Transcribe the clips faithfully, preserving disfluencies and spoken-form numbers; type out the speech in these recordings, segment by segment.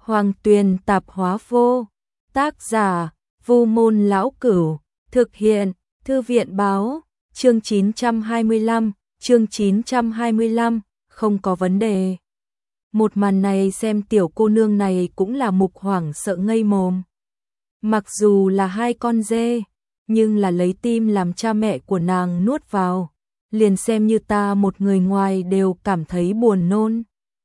Hoàng Tuyền Tạp Hóa Vô, tác giả Vu Môn Lão Cửu, thực hiện Thư viện Báo, chương chín trăm hai mươi lăm, chương chín trăm hai mươi lăm, không có vấn đề. Một màn này xem tiểu cô nương này cũng là Mục hoảng sợ ngây mồm. Mặc dù là hai con dê, nhưng là lấy tim làm cha mẹ của nàng nuốt vào, liền xem như ta một người ngoài đều cảm thấy buồn nôn.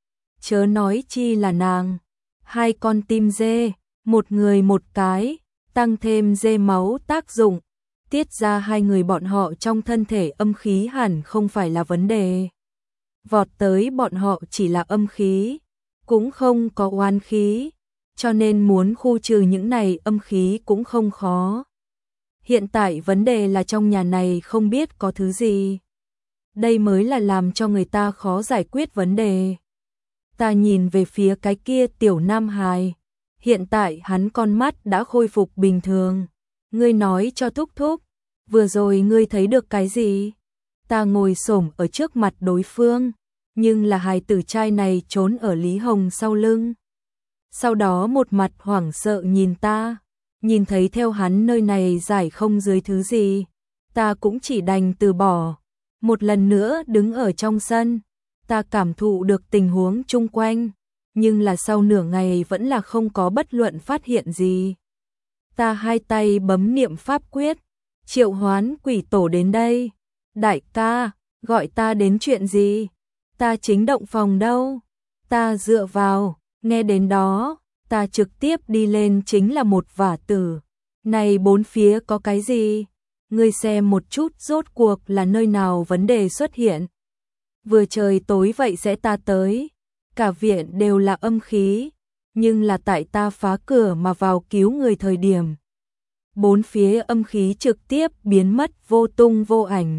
Chớ nói chi là nàng, hai con tim dê, một người một cái, tăng thêm dê máu tác dụng, tiết ra hai người bọn họ trong thân thể âm khí hẳn không phải là vấn đề. Vọt tới bọn họ chỉ là âm khí, cũng không có oán khí, cho nên muốn khu trừ những này âm khí cũng không khó. Hiện tại vấn đề là trong nhà này không biết có thứ gì. Đây mới là làm cho người ta khó giải quyết vấn đề. Ta nhìn về phía cái kia tiểu nam hài, hiện tại hắn con mắt đã khôi phục bình thường. Ngươi nói cho thúc thúc, vừa rồi ngươi thấy được cái gì? Ta ngồi xổm ở trước mặt đối phương, nhưng là hài tử trai này trốn ở Lý Hồng sau lưng. Sau đó một mặt hoảng sợ nhìn ta, nhìn thấy theo hắn nơi này giải không dưới thứ gì, ta cũng chỉ đành từ bỏ. Một lần nữa đứng ở trong sân, ta cảm thụ được tình huống chung quanh, nhưng là sau nửa ngày vẫn là không có bất luận phát hiện gì. Ta hai tay bấm niệm pháp quyết, triệu hoán quỷ tổ đến đây. Đại ca, gọi ta đến chuyện gì? Ta chính động phòng đâu? Ta dựa vào, nghe đến đó, ta trực tiếp đi lên chính là một vả tử. Này bốn phía có cái gì? Ngươi xem một chút rốt cuộc là nơi nào vấn đề xuất hiện. Vừa trời tối vậy sẽ ta tới, cả viện đều là âm khí, nhưng là tại ta phá cửa mà vào cứu người thời điểm. Bốn phía âm khí trực tiếp biến mất vô tung vô ảnh.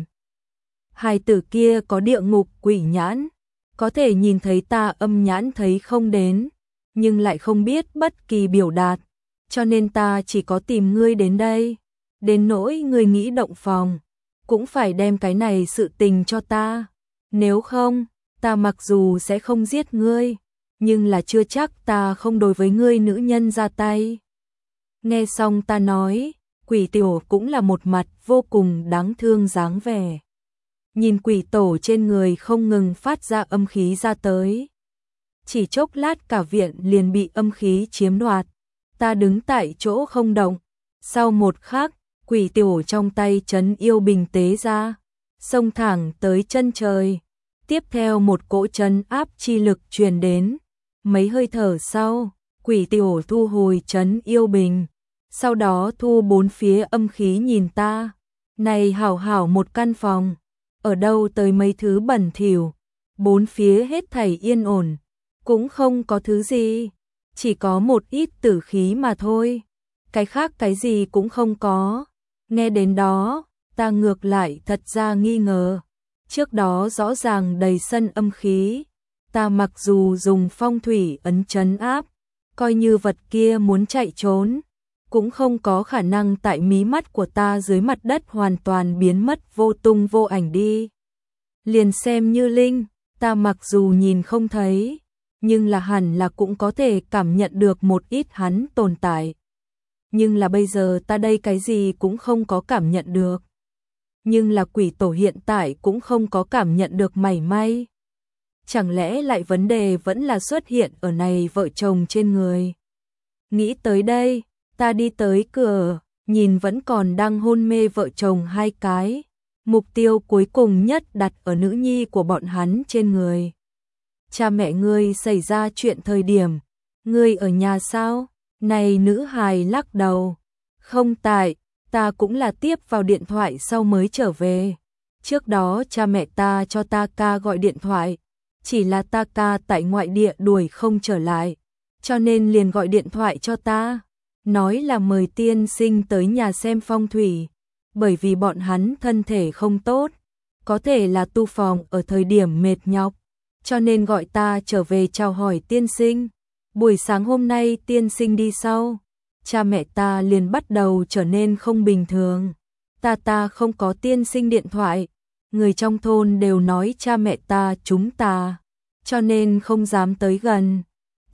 Hài tử kia có địa ngục quỷ nhãn, có thể nhìn thấy ta âm nhãn thấy không đến, nhưng lại không biết bất kỳ biểu đạt, cho nên ta chỉ có tìm ngươi đến đây. Đến nỗi ngươi nghĩ động phòng, cũng phải đem cái này sự tình cho ta. Nếu không, ta mặc dù sẽ không giết ngươi, nhưng là chưa chắc ta không đối với ngươi nữ nhân ra tay. Nghe xong ta nói, quỷ tiểu cũng là một mặt vô cùng đáng thương dáng vẻ. Nhìn quỷ tổ trên người không ngừng phát ra âm khí ra tới. Chỉ chốc lát cả viện liền bị âm khí chiếm đoạt. Ta đứng tại chỗ không động. Sau một khắc, quỷ tiểu trong tay trấn yêu bình tế ra, xông thẳng tới chân trời. Tiếp theo một cỗ trấn áp chi lực truyền đến. Mấy hơi thở sau, quỷ tiểu thu hồi trấn yêu bình. Sau đó thu bốn phía âm khí nhìn ta. Này hảo hảo một căn phòng, ở đâu tới mấy thứ bẩn thỉu, bốn phía hết thảy yên ổn, cũng không có thứ gì, chỉ có một ít tử khí mà thôi, cái khác cái gì cũng không có. Nghe đến đó, ta ngược lại thật ra nghi ngờ, trước đó rõ ràng đầy sân âm khí, ta mặc dù dùng phong thủy ấn trấn áp, coi như vật kia muốn chạy trốn, cũng không có khả năng tại mí mắt của ta dưới mặt đất hoàn toàn biến mất vô tung vô ảnh đi. Liền xem như linh, ta mặc dù nhìn không thấy, nhưng là hẳn là cũng có thể cảm nhận được một ít hắn tồn tại. Nhưng là bây giờ ta đây cái gì cũng không có cảm nhận được. Nhưng là quỷ tổ hiện tại cũng không có cảm nhận được mảy may. Chẳng lẽ lại vấn đề vẫn là xuất hiện ở này vợ chồng trên người. Nghĩ tới đây, ta đi tới cửa, nhìn vẫn còn đang hôn mê vợ chồng hai cái. Mục tiêu cuối cùng nhất đặt ở nữ nhi của bọn hắn trên người. Cha mẹ ngươi xảy ra chuyện thời điểm, ngươi ở nhà sao? Này nữ hài lắc đầu. Không tại, ta cũng là tiếp vào điện thoại sau mới trở về. Trước đó cha mẹ ta cho ta ca gọi điện thoại, chỉ là ta ca tại ngoại địa đuổi không trở lại, cho nên liền gọi điện thoại cho ta. Nói là mời tiên sinh tới nhà xem phong thủy, bởi vì bọn hắn thân thể không tốt, có thể là tu phòng ở thời điểm mệt nhọc, cho nên gọi ta trở về chào hỏi tiên sinh. Buổi sáng hôm nay tiên sinh đi sau, cha mẹ ta liền bắt đầu trở nên không bình thường. Ta ta không có tiên sinh điện thoại, người trong thôn đều nói cha mẹ ta chúng ta, cho nên không dám tới gần.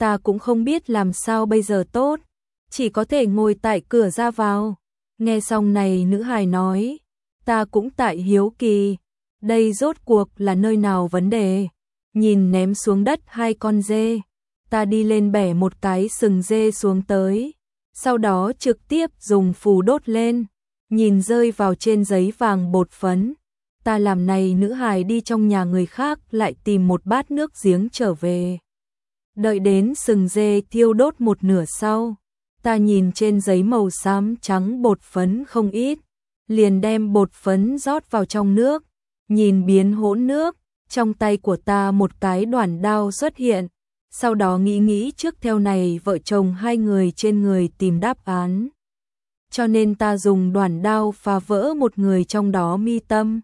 ta cũng không biết làm sao bây giờ tốt, chỉ có thể ngồi tại cửa ra vào. Nghe xong này nữ hài nói, ta cũng tại hiếu kỳ, đây rốt cuộc là nơi nào vấn đề. Nhìn ném xuống đất hai con dê, ta đi lên bẻ một cái sừng dê xuống tới, sau đó trực tiếp dùng phù đốt lên, nhìn rơi vào trên giấy vàng bột phấn. Ta làm này nữ hài đi trong nhà người khác lại tìm một bát nước giếng trở về. Đợi đến sừng dê thiêu đốt một nửa sau, ta nhìn trên giấy màu xám trắng bột phấn không ít, liền đem bột phấn rót vào trong nước, nhìn biến hỗn nước, trong tay của ta một cái đoản đao xuất hiện, sau đó nghĩ nghĩ trước theo này vợ chồng hai người trên người tìm đáp án. Cho nên ta dùng đoản đao phá vỡ một người trong đó mi tâm,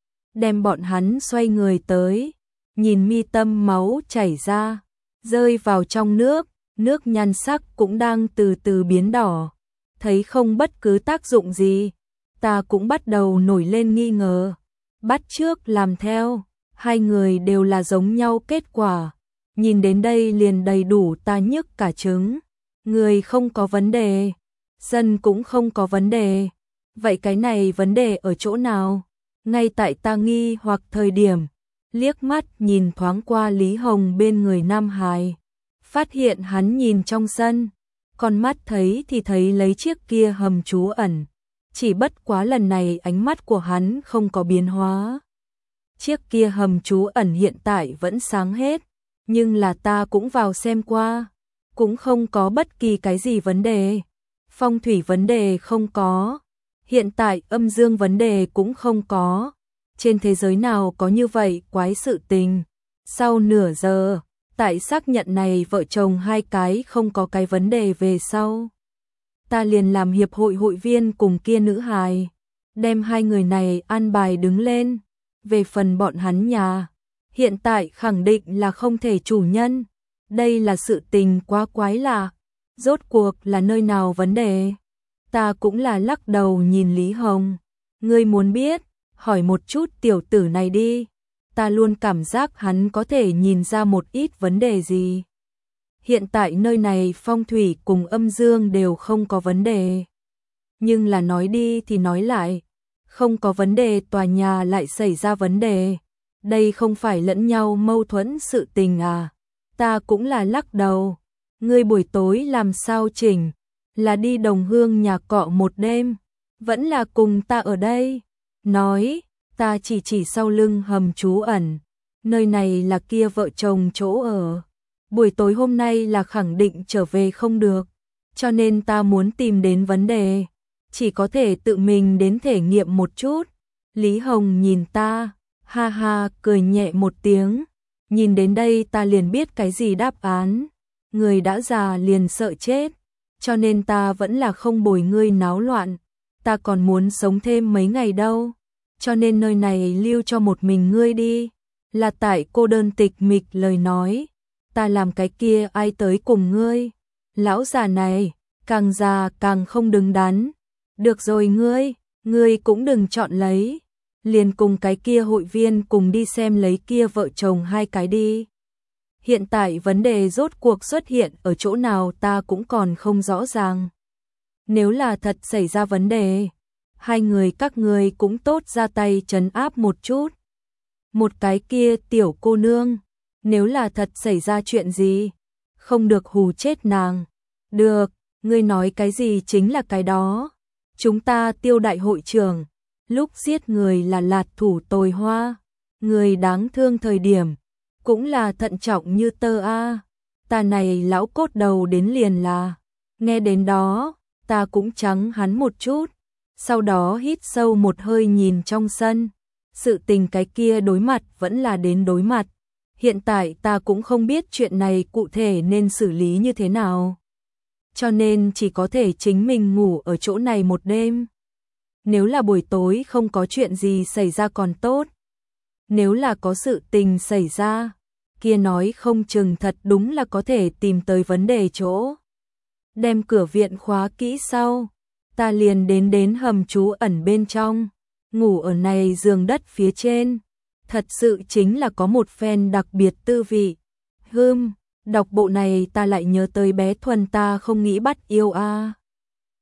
đem bọn hắn xoay người tới, nhìn mi tâm máu chảy ra, rơi vào trong nước, nước nhan sắc cũng đang từ từ biến đỏ, thấy không bất cứ tác dụng gì, ta cũng bắt đầu nổi lên nghi ngờ, bắt chước làm theo, hai người đều là giống nhau kết quả, nhìn đến đây liền đầy đủ ta nhức cả trứng, người không có vấn đề, dân cũng không có vấn đề, vậy cái này vấn đề ở chỗ nào? Ngay tại ta nghi hoặc thời điểm, liếc mắt nhìn thoáng qua Lý Hồng bên người Nam Hải, phát hiện hắn nhìn trong sân, con mắt thấy thì thấy lấy chiếc kia hầm trú ẩn, chỉ bất quá lần này ánh mắt của hắn không có biến hóa. Chiếc kia hầm trú ẩn hiện tại vẫn sáng hết, nhưng là ta cũng vào xem qua, cũng không có bất kỳ cái gì vấn đề, phong thủy vấn đề không có. Hiện tại âm dương vấn đề cũng không có, trên thế giới nào có như vậy quái sự tình. Sau nửa giờ, tại xác nhận này vợ chồng hai cái không có cái vấn đề về sau, ta liền làm hiệp hội hội viên cùng kia nữ hài, đem hai người này an bài đứng lên. Về phần bọn hắn nhà, hiện tại khẳng định là không thể chủ nhân, đây là sự tình quá quái lạ, rốt cuộc là nơi nào vấn đề. Ta cũng là lắc đầu nhìn Lý Hồng, ngươi muốn biết, hỏi một chút tiểu tử này đi, ta luôn cảm giác hắn có thể nhìn ra một ít vấn đề gì. Hiện tại nơi này phong thủy cùng âm dương đều không có vấn đề, nhưng là nói đi thì nói lại, không có vấn đề tòa nhà lại xảy ra vấn đề, đây không phải lẫn nhau mâu thuẫn sự tình à. Ta cũng là lắc đầu, ngươi buổi tối làm sao chỉnh, là đi đồng hương nhà cọ một đêm, vẫn là cùng ta ở đây. Nói, ta chỉ chỉ sau lưng hầm trú ẩn, nơi này là kia vợ chồng chỗ ở, buổi tối hôm nay là khẳng định trở về không được, cho nên ta muốn tìm đến vấn đề, chỉ có thể tự mình đến thể nghiệm một chút. Lý Hồng nhìn ta, ha ha cười nhẹ một tiếng, nhìn đến đây ta liền biết cái gì đáp án, người đã già liền sợ chết, cho nên ta vẫn là không bồi ngươi náo loạn, ta còn muốn sống thêm mấy ngày đâu, cho nên nơi này lưu cho một mình ngươi đi. Là tại cô đơn tịch mịch lời nói, ta làm cái kia ai tới cùng ngươi, lão già này, càng già càng không đứng đắn. Được rồi ngươi, ngươi cũng đừng chọn lấy, liền cùng cái kia hội viên cùng đi xem lấy kia vợ chồng hai cái đi. Hiện tại vấn đề rốt cuộc xuất hiện ở chỗ nào ta cũng còn không rõ ràng. Nếu là thật xảy ra vấn đề, hai người các ngươi cũng tốt ra tay trấn áp một chút. Một cái kia tiểu cô nương, nếu là thật xảy ra chuyện gì, không được hù chết nàng. Được, ngươi nói cái gì chính là cái đó. Chúng ta Tiêu đại hội trưởng, lúc giết người là lạt thủ tồi hoa, người đáng thương thời điểm, cũng là thận trọng như tơ a. Ta này lão cốt đầu đến liền là, nghe đến đó, ta cũng trắng hắn một chút, sau đó hít sâu một hơi nhìn trong sân, sự tình cái kia đối mặt vẫn là đến đối mặt, hiện tại ta cũng không biết chuyện này cụ thể nên xử lý như thế nào. Cho nên chỉ có thể chính mình ngủ ở chỗ này một đêm. Nếu là buổi tối không có chuyện gì xảy ra còn tốt. Nếu là có sự tình xảy ra, kia nói không chừng thật đúng là có thể tìm tới vấn đề chỗ. Đem cửa viện khóa kỹ sau, ta liền đến đến hầm trú ẩn bên trong, ngủ ở này giường đất phía trên. Thật sự chính là có một phen đặc biệt tư vị. Hưm, Đọc bộ này ta lại nhớ tới bé Thuần ta không nghĩ bắt yêu a.